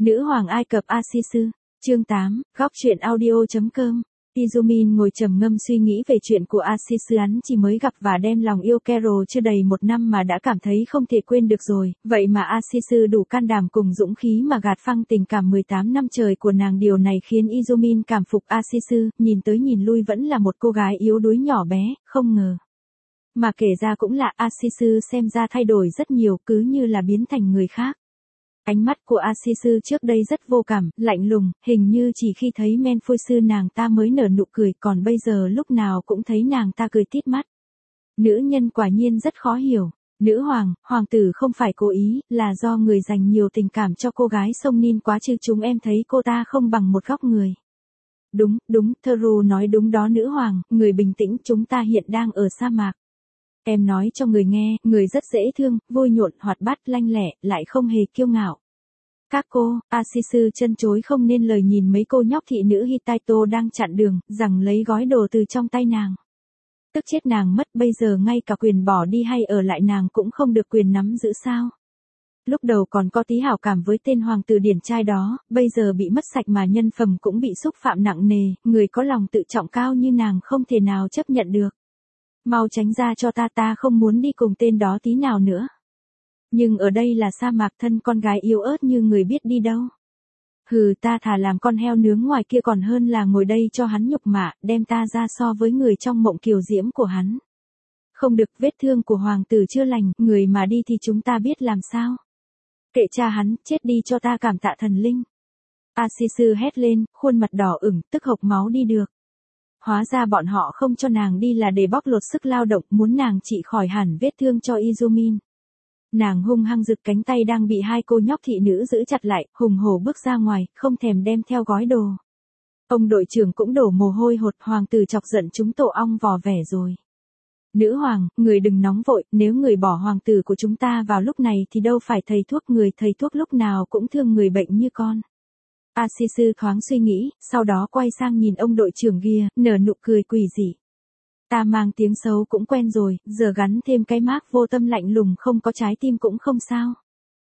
Nữ hoàng Ai Cập Asisu, chương 8, góc truyện audio.com. Izumin ngồi trầm ngâm suy nghĩ về chuyện của Asisu, hắn chỉ mới gặp và đem lòng yêu Carol chưa đầy một năm mà đã cảm thấy không thể quên được rồi, vậy mà Asisu đủ can đảm cùng dũng khí mà gạt phăng tình cảm 18 năm trời của nàng, điều này khiến Izumin cảm phục Asisu, nhìn tới nhìn lui vẫn là một cô gái yếu đuối nhỏ bé, không ngờ. Mà kể ra cũng là Asisu xem ra thay đổi rất nhiều, cứ như là biến thành người khác. Ánh mắt của Asisu trước đây rất vô cảm, lạnh lùng, hình như chỉ khi thấy Menfusu nàng ta mới nở nụ cười, còn bây giờ lúc nào cũng thấy nàng ta cười tít mắt. Nữ nhân quả nhiên rất khó hiểu. Nữ hoàng tử không phải cố ý, là do người dành nhiều tình cảm cho cô gái sông Nin quá chứ chúng em thấy cô ta không bằng một góc người. Đúng, Theru nói đúng đó nữ hoàng, người bình tĩnh, chúng ta hiện đang ở sa mạc. Em nói cho người nghe, người rất dễ thương, vui nhộn, hoạt bát, lanh lẹ, lại không hề kiêu ngạo. Các cô, Asisu chân chối không nên lời nhìn mấy cô nhóc thị nữ Hittito đang chặn đường, rằng lấy gói đồ từ trong tay nàng. Tức chết nàng mất, bây giờ ngay cả quyền bỏ đi hay ở lại nàng cũng không được quyền nắm giữ sao. Lúc đầu còn có tí hảo cảm với tên hoàng tử điển trai đó, bây giờ bị mất sạch mà nhân phẩm cũng bị xúc phạm nặng nề, người có lòng tự trọng cao như nàng không thể nào chấp nhận được. Mau tránh ra cho ta không muốn đi cùng tên đó tí nào nữa. Nhưng ở đây là sa mạc, thân con gái yếu ớt như người biết đi đâu. Hừ, ta thà làm con heo nướng ngoài kia còn hơn là ngồi đây cho hắn nhục mạ, đem ta ra so với người trong mộng kiều diễm của hắn. Không được, vết thương của hoàng tử chưa lành, người mà đi thì chúng ta biết làm sao. Kệ cha hắn, chết đi cho ta cảm tạ thần linh. Asisu hét lên, khuôn mặt đỏ ửng, tức hộc máu đi được. Hóa ra bọn họ không cho nàng đi là để bóc lột sức lao động, muốn nàng trị khỏi hẳn vết thương cho Izumin. Nàng hung hăng giật cánh tay đang bị hai cô nhóc thị nữ giữ chặt lại, hùng hổ bước ra ngoài, không thèm đem theo gói đồ. Ông đội trưởng cũng đổ mồ hôi hột, hoàng tử chọc giận chúng tổ ong vò vẻ rồi. Nữ hoàng, người đừng nóng vội, nếu người bỏ hoàng tử của chúng ta vào lúc này thì đâu phải thầy thuốc, người thầy thuốc lúc nào cũng thương người bệnh như con. Asisu thoáng suy nghĩ, sau đó quay sang nhìn ông đội trưởng kia, nở nụ cười quỷ dị. Ta mang tiếng xấu cũng quen rồi, giờ gắn thêm cái mác vô tâm lạnh lùng không có trái tim cũng không sao.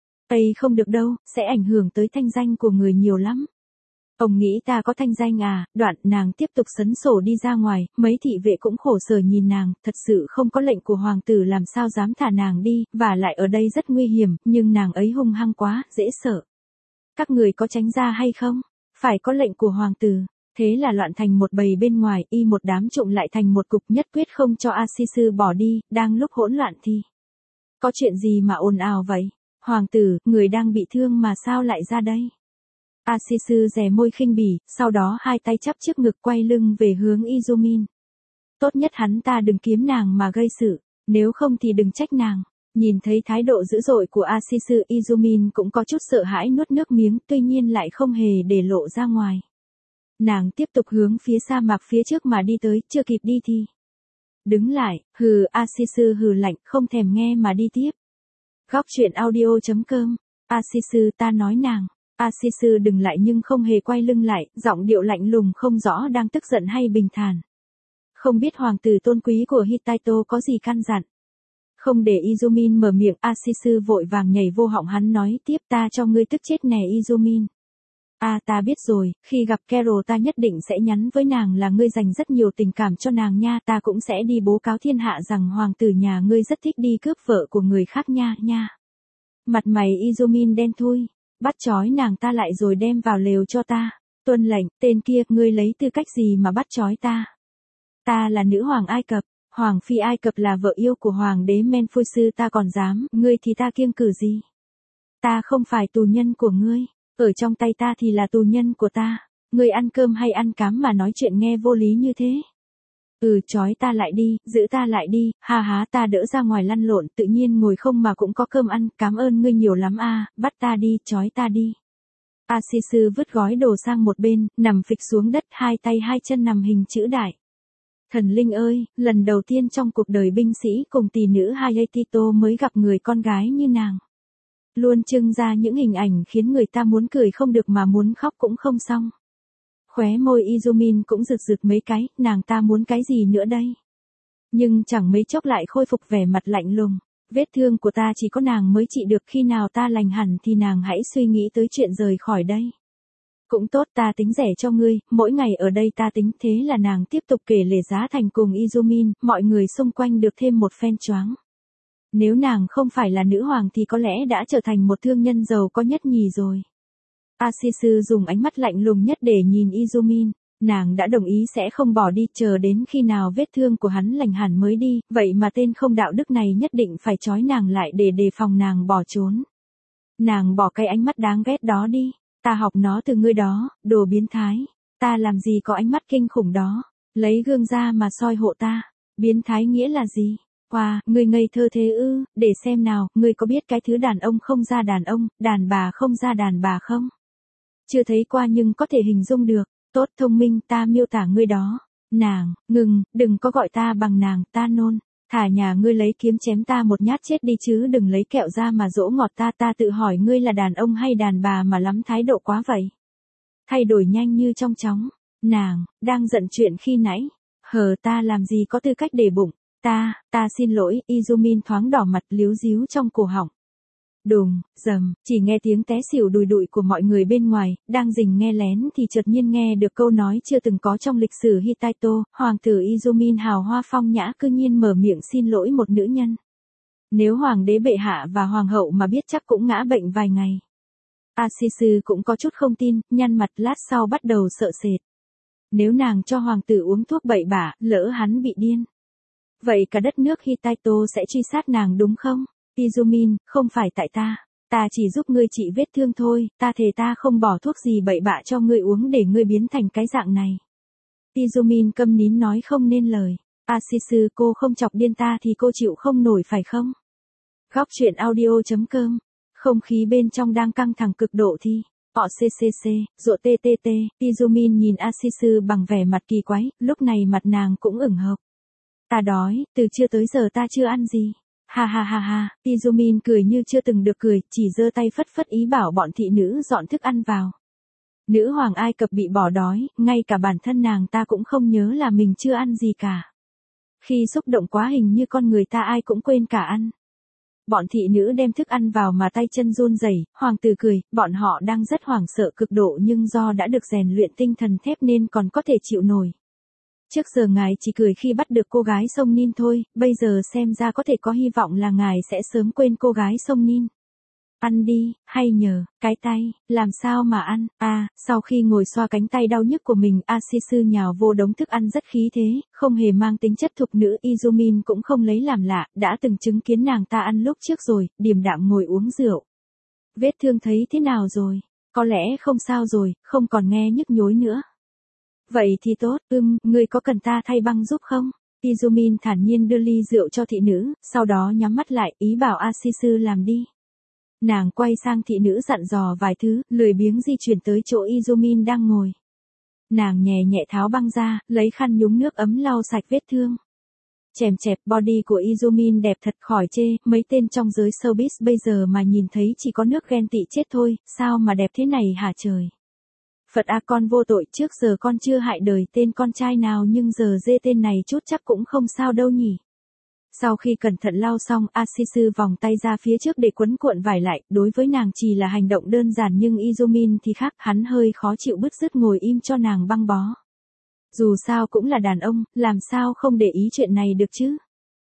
Ây không được đâu, sẽ ảnh hưởng tới thanh danh của người nhiều lắm. Ông nghĩ ta có thanh danh à? Đoạn nàng tiếp tục sấn sổ đi ra ngoài, mấy thị vệ cũng khổ sở nhìn nàng, thật sự không có lệnh của hoàng tử làm sao dám thả nàng đi, và lại ở đây rất nguy hiểm, nhưng nàng ấy hung hăng quá, dễ sợ. Các người có tránh ra hay không? Phải có lệnh của hoàng tử. Thế là loạn thành một bầy bên ngoài, một đám trụng lại thành một cục, nhất quyết không cho Asisu bỏ đi, đang lúc hỗn loạn thì. Có chuyện gì mà ồn ào vậy? Hoàng tử, người đang bị thương mà sao lại ra đây? Asisu dè môi khinh bỉ, sau đó hai tay chắp trước ngực quay lưng về hướng Izumin. Tốt nhất hắn ta đừng kiếm nàng mà gây sự, nếu không thì đừng trách nàng. Nhìn thấy thái độ dữ dội của Asisu, Izumin cũng có chút sợ hãi nuốt nước miếng, tuy nhiên lại không hề để lộ ra ngoài. Nàng tiếp tục hướng phía sa mạc phía trước mà đi tới, chưa kịp đi thì. Đứng lại, Asisu hừ lạnh, không thèm nghe mà đi tiếp. Góc truyện audio.com, Asisu ta nói nàng. Asisu đừng lại nhưng không hề quay lưng lại, giọng điệu lạnh lùng không rõ đang tức giận hay bình thản. Không biết hoàng tử tôn quý của Hittito có gì căn dặn. Không để Izumin mở miệng, Asisu vội vàng nhảy vô họng hắn nói tiếp, ta cho ngươi tức chết nè Izumin. Ta biết rồi, khi gặp Carol ta nhất định sẽ nhắn với nàng là ngươi dành rất nhiều tình cảm cho nàng nha, ta cũng sẽ đi bố cáo thiên hạ rằng hoàng tử nhà ngươi rất thích đi cướp vợ của người khác nha. Mặt mày Izumin đen thui, bắt trói nàng ta lại rồi đem vào lều cho ta. Tuân lệnh, tên kia, ngươi lấy tư cách gì mà bắt trói ta? Ta là nữ hoàng Ai Cập, hoàng phi Ai Cập là vợ yêu của hoàng đế Menfusu, ta còn dám, ngươi thì ta kiêng cử gì? Ta không phải tù nhân của ngươi. Ở trong tay ta thì là tù nhân của ta. Ngươi ăn cơm hay ăn cám mà nói chuyện nghe vô lý như thế? Trói ta lại đi, giữ ta lại đi, ha ta đỡ ra ngoài lăn lộn, tự nhiên ngồi không mà cũng có cơm ăn, cảm ơn ngươi nhiều lắm bắt ta đi, trói ta đi. Asisu vứt gói đồ sang một bên, nằm phịch xuống đất, hai tay hai chân nằm hình chữ đại. Thần linh ơi, lần đầu tiên trong cuộc đời binh sĩ cùng tỷ nữ Hayatito mới gặp người con gái như nàng. Luôn trưng ra những hình ảnh khiến người ta muốn cười không được mà muốn khóc cũng không xong. Khóe môi Izumin cũng rực rực mấy cái, nàng ta muốn cái gì nữa đây? Nhưng chẳng mấy chốc lại khôi phục vẻ mặt lạnh lùng. Vết thương của ta chỉ có nàng mới trị được, khi nào ta lành hẳn thì nàng hãy suy nghĩ tới chuyện rời khỏi đây. Cũng tốt, ta tính rẻ cho ngươi, mỗi ngày ở đây ta tính. Thế là nàng tiếp tục kể lể giá thành cùng Izumin, mọi người xung quanh được thêm một phen choáng. Nếu nàng không phải là nữ hoàng thì có lẽ đã trở thành một thương nhân giàu có nhất nhì rồi. Asisu dùng ánh mắt lạnh lùng nhất để nhìn Izumin. Nàng đã đồng ý sẽ không bỏ đi, chờ đến khi nào vết thương của hắn lành hẳn mới đi, vậy mà tên không đạo đức này nhất định phải trói nàng lại để đề phòng nàng bỏ trốn. Nàng bỏ cái ánh mắt đáng ghét đó đi, ta học nó từ ngươi đó, đồ biến thái, ta làm gì có ánh mắt kinh khủng đó, lấy gương ra mà soi hộ ta, biến thái nghĩa là gì? Wow, ngươi ngây thơ thế ư, để xem nào, ngươi có biết cái thứ đàn ông không ra đàn ông, đàn bà không ra đàn bà không? Chưa thấy qua nhưng có thể hình dung được. Tốt, thông minh, ta miêu tả ngươi đó. Nàng, ngừng, đừng có gọi ta bằng nàng, ta nôn. Thả nhà ngươi lấy kiếm chém ta một nhát chết đi chứ đừng lấy kẹo ra mà dỗ ngọt ta. Ta tự hỏi ngươi là đàn ông hay đàn bà mà lắm thái độ quá vậy. Thay đổi nhanh như trong chóng. Nàng, đang giận chuyện khi nãy. Ta làm gì có tư cách để bụng. Ta xin lỗi. Izumin thoáng đỏ mặt líu díu trong cổ họng. Đùng, dầm, chỉ nghe tiếng té xỉu đùi đụi của mọi người bên ngoài, đang rình nghe lén thì chợt nhiên nghe được câu nói chưa từng có trong lịch sử Hittito, hoàng tử Izumin hào hoa phong nhã cư nhiên mở miệng xin lỗi một nữ nhân. Nếu hoàng đế bệ hạ và hoàng hậu mà biết chắc cũng ngã bệnh vài ngày. Asisu cũng có chút không tin, nhăn mặt lát sau bắt đầu sợ sệt. Nếu nàng cho hoàng tử uống thuốc bậy bạ, lỡ hắn bị điên. Vậy cả đất nước Hittito sẽ truy sát nàng đúng không? Izumin, không phải tại ta chỉ giúp ngươi trị vết thương thôi, ta thề ta không bỏ thuốc gì bậy bạ cho ngươi uống để ngươi biến thành cái dạng này. Izumin câm nín nói không nên lời. Asisu, cô không chọc điên ta thì cô chịu không nổi phải không? Góc truyện audio.com. Không khí bên trong đang căng thẳng cực độ thì. OCCC, rộ TTT, Izumin nhìn Asisu bằng vẻ mặt kỳ quái, lúc này mặt nàng cũng ửng hồng. Ta đói, từ trưa tới giờ ta chưa ăn gì. Ha ha ha ha, Izumin cười như chưa từng được cười, chỉ giơ tay phất phất ý bảo bọn thị nữ dọn thức ăn vào. Nữ hoàng Ai Cập bị bỏ đói, ngay cả bản thân nàng ta cũng không nhớ là mình chưa ăn gì cả. Khi xúc động quá hình như con người ta ai cũng quên cả ăn. Bọn thị nữ đem thức ăn vào mà tay chân run rẩy, hoàng tử cười, bọn họ đang rất hoảng sợ cực độ nhưng do đã được rèn luyện tinh thần thép nên còn có thể chịu nổi. Trước giờ ngài chỉ cười khi bắt được cô gái sông Nin thôi, bây giờ xem ra có thể có hy vọng là ngài sẽ sớm quên cô gái sông Nin. Ăn đi, hay nhờ, cái tay, làm sao mà ăn, sau khi ngồi xoa cánh tay đau nhức của mình, Asisu nhào vô đống thức ăn rất khí thế, không hề mang tính chất thục nữ. Izumin cũng không lấy làm lạ, đã từng chứng kiến nàng ta ăn lúc trước rồi, điềm đạm ngồi uống rượu. Vết thương thấy thế nào rồi? Có lẽ không sao rồi, không còn nghe nhức nhối nữa. Vậy thì tốt, ngươi có cần ta thay băng giúp không? Izumin thản nhiên đưa ly rượu cho thị nữ, sau đó nhắm mắt lại, ý bảo Asisu làm đi. Nàng quay sang thị nữ dặn dò vài thứ, lười biếng di chuyển tới chỗ Izumin đang ngồi. Nàng nhẹ nhẹ tháo băng ra, lấy khăn nhúng nước ấm lau sạch vết thương. Chèm chẹp, body của Izumin đẹp thật khỏi chê, mấy tên trong giới showbiz bây giờ mà nhìn thấy chỉ có nước ghen tị chết thôi, sao mà đẹp thế này hả trời. Phật a, con vô tội, trước giờ con chưa hại đời tên con trai nào nhưng giờ dê tên này chút chắc cũng không sao đâu nhỉ. Sau khi cẩn thận lau xong, Asisu vòng tay ra phía trước để quấn cuộn vải lại, đối với nàng chỉ là hành động đơn giản nhưng Izumin thì khác, hắn hơi khó chịu bứt rứt ngồi im cho nàng băng bó. Dù sao cũng là đàn ông, làm sao không để ý chuyện này được chứ.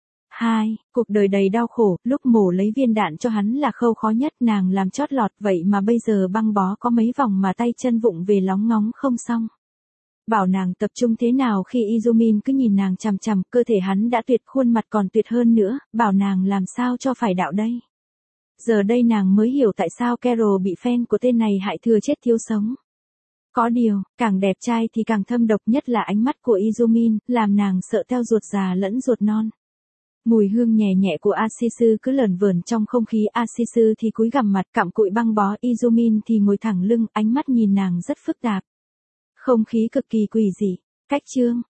Cuộc đời đầy đau khổ, lúc mổ lấy viên đạn cho hắn là khâu khó nhất, nàng làm chót lọt vậy mà bây giờ băng bó có mấy vòng mà tay chân vụng về lóng ngóng không xong. Bảo nàng tập trung thế nào khi Izumin cứ nhìn nàng chằm chằm, cơ thể hắn đã tuyệt, khuôn mặt còn tuyệt hơn nữa, bảo nàng làm sao cho phải đạo đây. Giờ đây nàng mới hiểu tại sao Carol bị fan của tên này hại thừa chết thiếu sống. Có điều, càng đẹp trai thì càng thâm độc, nhất là ánh mắt của Izumin, làm nàng sợ theo ruột già lẫn ruột non. Mùi hương nhẹ nhẹ của Asisu cứ lởn vởn trong không khí. Asisu thì cúi gằm mặt cặm cụi băng bó, Izumin thì ngồi thẳng lưng, ánh mắt nhìn nàng rất phức tạp. Không khí cực kỳ quỷ dị. Cách chương